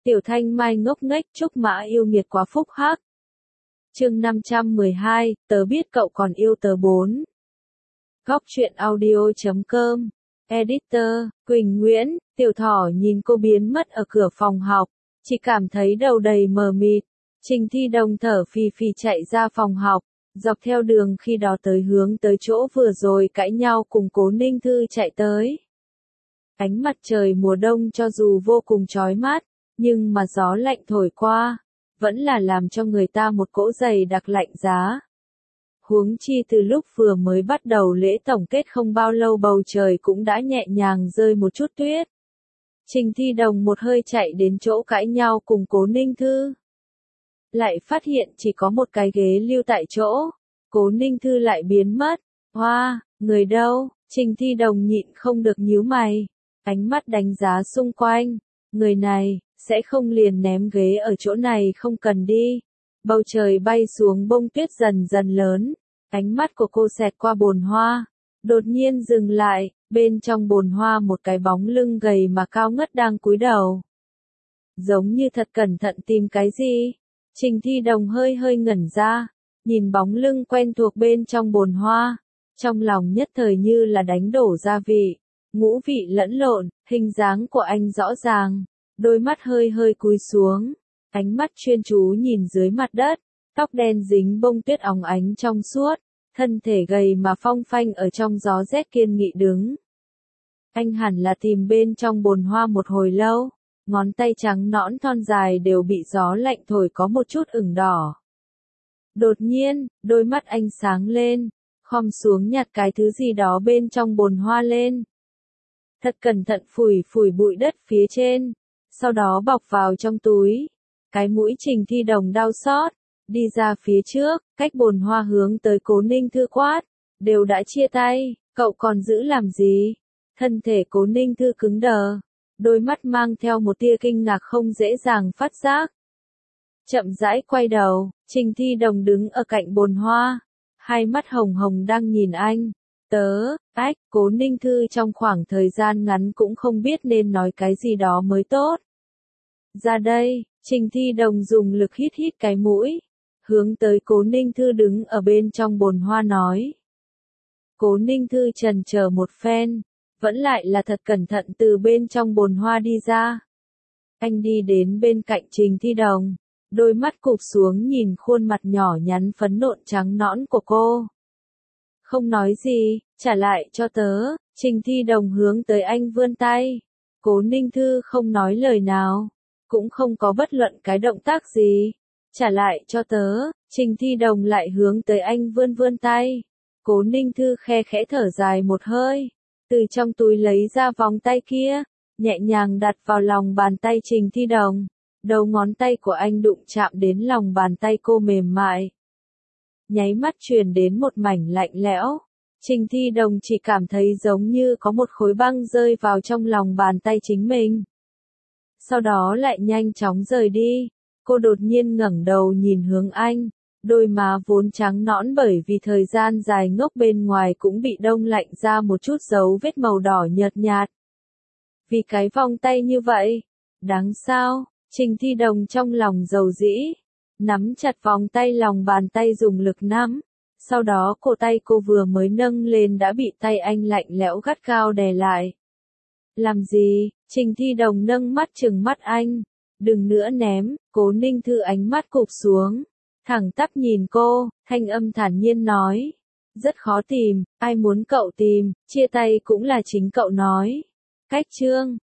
Tiểu Thanh Mai ngốc nghếch Trúc Mã yêu nghiệt quá phúc hắc. Chương 512, tớ biết cậu còn yêu tớ 4. Góc truyện audio.com. Editor, Quỳnh Nguyễn. Tiểu Thỏ nhìn cô biến mất ở cửa phòng học, chỉ cảm thấy đầu đầy mờ mịt. Trình Thi Đồng thở phì phì chạy ra phòng học, dọc theo đường khi đó tới hướng tới chỗ vừa rồi cãi nhau cùng Cố Ninh Thư chạy tới. Ánh mặt trời mùa đông cho dù vô cùng chói mắt, nhưng mà gió lạnh thổi qua, vẫn là làm cho người ta một cỗ dày đặc lạnh giá. Huống chi từ lúc vừa mới bắt đầu lễ tổng kết không bao lâu bầu trời cũng đã nhẹ nhàng rơi một chút tuyết. Trình Thi Đồng một hơi chạy đến chỗ cãi nhau cùng Cố Ninh Thư. Lại phát hiện chỉ có một cái ghế lưu tại chỗ, Cố Ninh Thư lại biến mất. Hoa, người đâu? Trình Thi Đồng nhịn không được nhíu mày, ánh mắt đánh giá xung quanh. Người này, sẽ không liền ném ghế ở chỗ này không cần đi. Bầu trời bay xuống bông tuyết dần dần lớn, ánh mắt của cô xẹt qua bồn hoa, đột nhiên dừng lại, bên trong bồn hoa một cái bóng lưng gầy mà cao ngất đang cúi đầu. Giống như thật cẩn thận tìm cái gì. Trình Thi Đồng hơi hơi ngẩn ra, nhìn bóng lưng quen thuộc bên trong bồn hoa, trong lòng nhất thời như là đánh đổ gia vị, ngũ vị lẫn lộn, hình dáng của anh rõ ràng, đôi mắt hơi hơi cúi xuống, ánh mắt chuyên chú nhìn dưới mặt đất, tóc đen dính bông tuyết óng ánh trong suốt, thân thể gầy mà phong phanh ở trong gió rét kiên nghị đứng. Anh hẳn là tìm bên trong bồn hoa một hồi lâu, ngón tay trắng nõn thon dài đều bị gió lạnh thổi có một chút ửng đỏ. Đột nhiên, đôi mắt anh sáng lên, khom xuống nhặt cái thứ gì đó bên trong bồn hoa lên. Thật cẩn thận phủi phủi bụi đất phía trên, sau đó bọc vào trong túi. Cái mũi Trình Thi Đồng đau xót, đi ra phía trước, cách bồn hoa hướng tới Cố Ninh Thư quát, đều đã chia tay, cậu còn giữ làm gì? Thân thể Cố Ninh Thư cứng đờ, đôi mắt mang theo một tia kinh ngạc không dễ dàng phát giác. Chậm rãi quay đầu, Trình Thi Đồng đứng ở cạnh bồn hoa, hai mắt hồng hồng đang nhìn anh. Cố Ninh Thư trong khoảng thời gian ngắn cũng không biết nên nói cái gì đó mới tốt. Ra đây, Trình Thi Đồng dùng lực hít hít cái mũi, hướng tới Cố Ninh Thư đứng ở bên trong bồn hoa nói. Cố Ninh Thư chần chờ một phen, vẫn lại là thật cẩn thận từ bên trong bồn hoa đi ra. Anh đi đến bên cạnh Trình Thi Đồng, đôi mắt cụp xuống nhìn khuôn mặt nhỏ nhắn phấn nộn trắng nõn của cô. Không nói gì, trả lại cho tớ. Trình Thi Đồng hướng tới anh vươn tay. Cố Ninh Thư không nói lời nào, cũng không có bất luận cái động tác gì. Trả lại cho tớ. Trình Thi Đồng lại hướng tới anh vươn tay. Cố Ninh Thư khe khẽ thở dài một hơi, từ trong túi lấy ra vòng tay kia, nhẹ nhàng đặt vào lòng bàn tay Trình Thi Đồng. Đầu ngón tay của anh đụng chạm đến lòng bàn tay cô mềm mại. Nháy mắt truyền đến một mảnh lạnh lẽo. Trình Thi Đồng chỉ cảm thấy giống như có một khối băng rơi vào trong lòng bàn tay chính mình. Sau đó lại nhanh chóng rời đi. Cô đột nhiên ngẩng đầu nhìn hướng anh. Đôi má vốn trắng nõn bởi vì thời gian dài ngốc bên ngoài cũng bị đông lạnh ra một chút dấu vết màu đỏ nhợt nhạt. Vì cái vòng tay như vậy, đáng sao? Trình Thi Đồng trong lòng dầu dĩ, nắm chặt vòng tay lòng bàn tay dùng lực nắm, sau đó cổ tay cô vừa mới nâng lên đã bị tay anh lạnh lẽo gắt gao đè lại. Làm gì? Trình Thi Đồng nâng mắt trừng mắt anh, đừng nữa ném. Cố Ninh Thư ánh mắt cụp xuống, thẳng tắp nhìn cô, thanh âm thản nhiên nói, rất khó tìm, ai muốn cậu tìm, chia tay cũng là chính cậu nói. Cách chương